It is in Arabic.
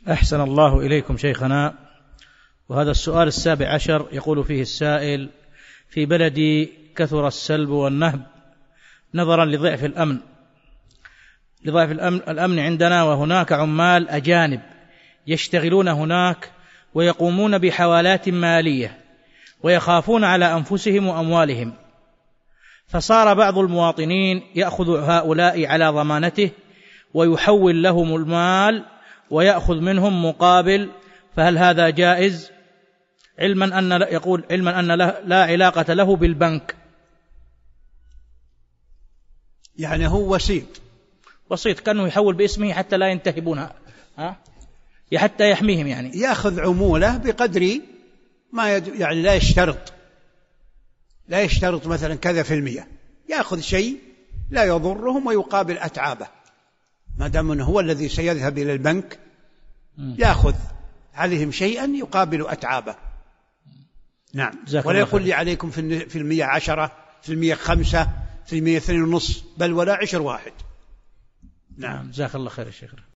أحسن الله إليكم شيخنا. وهذا السؤال 17 يقول فيه السائل: في بلدي كثر السلب والنهب نظرا لضعف الأمن عندنا، وهناك عمال أجانب يشتغلون هناك ويقومون بحوالات مالية ويخافون على أنفسهم وأموالهم، فصار بعض المواطنين يأخذ هؤلاء على ضمانته ويحول لهم المال ويأخذ منهم مقابل، فهل هذا جائز؟ علما أن لا علاقة له بالبنك. يعني هو وسيط كأنه يحول باسمه حتى لا ينتهبونها، حتى يحميهم، يعني يأخذ عمولة بقدر ما يعني لا يشترط مثلا كذا في المية، يأخذ شيء لا يضرهم ويقابل أتعابه، ما دام أنه هو الذي سيذهب إلى البنك يأخذ عليهم شيئا يقابل أتعابه. نعم. ولا يقول لي عليكم في المية 10، في المية 5، في المية 2.5، بل ولا 10 واحد. نعم. جزاك الله خير يا شيخ.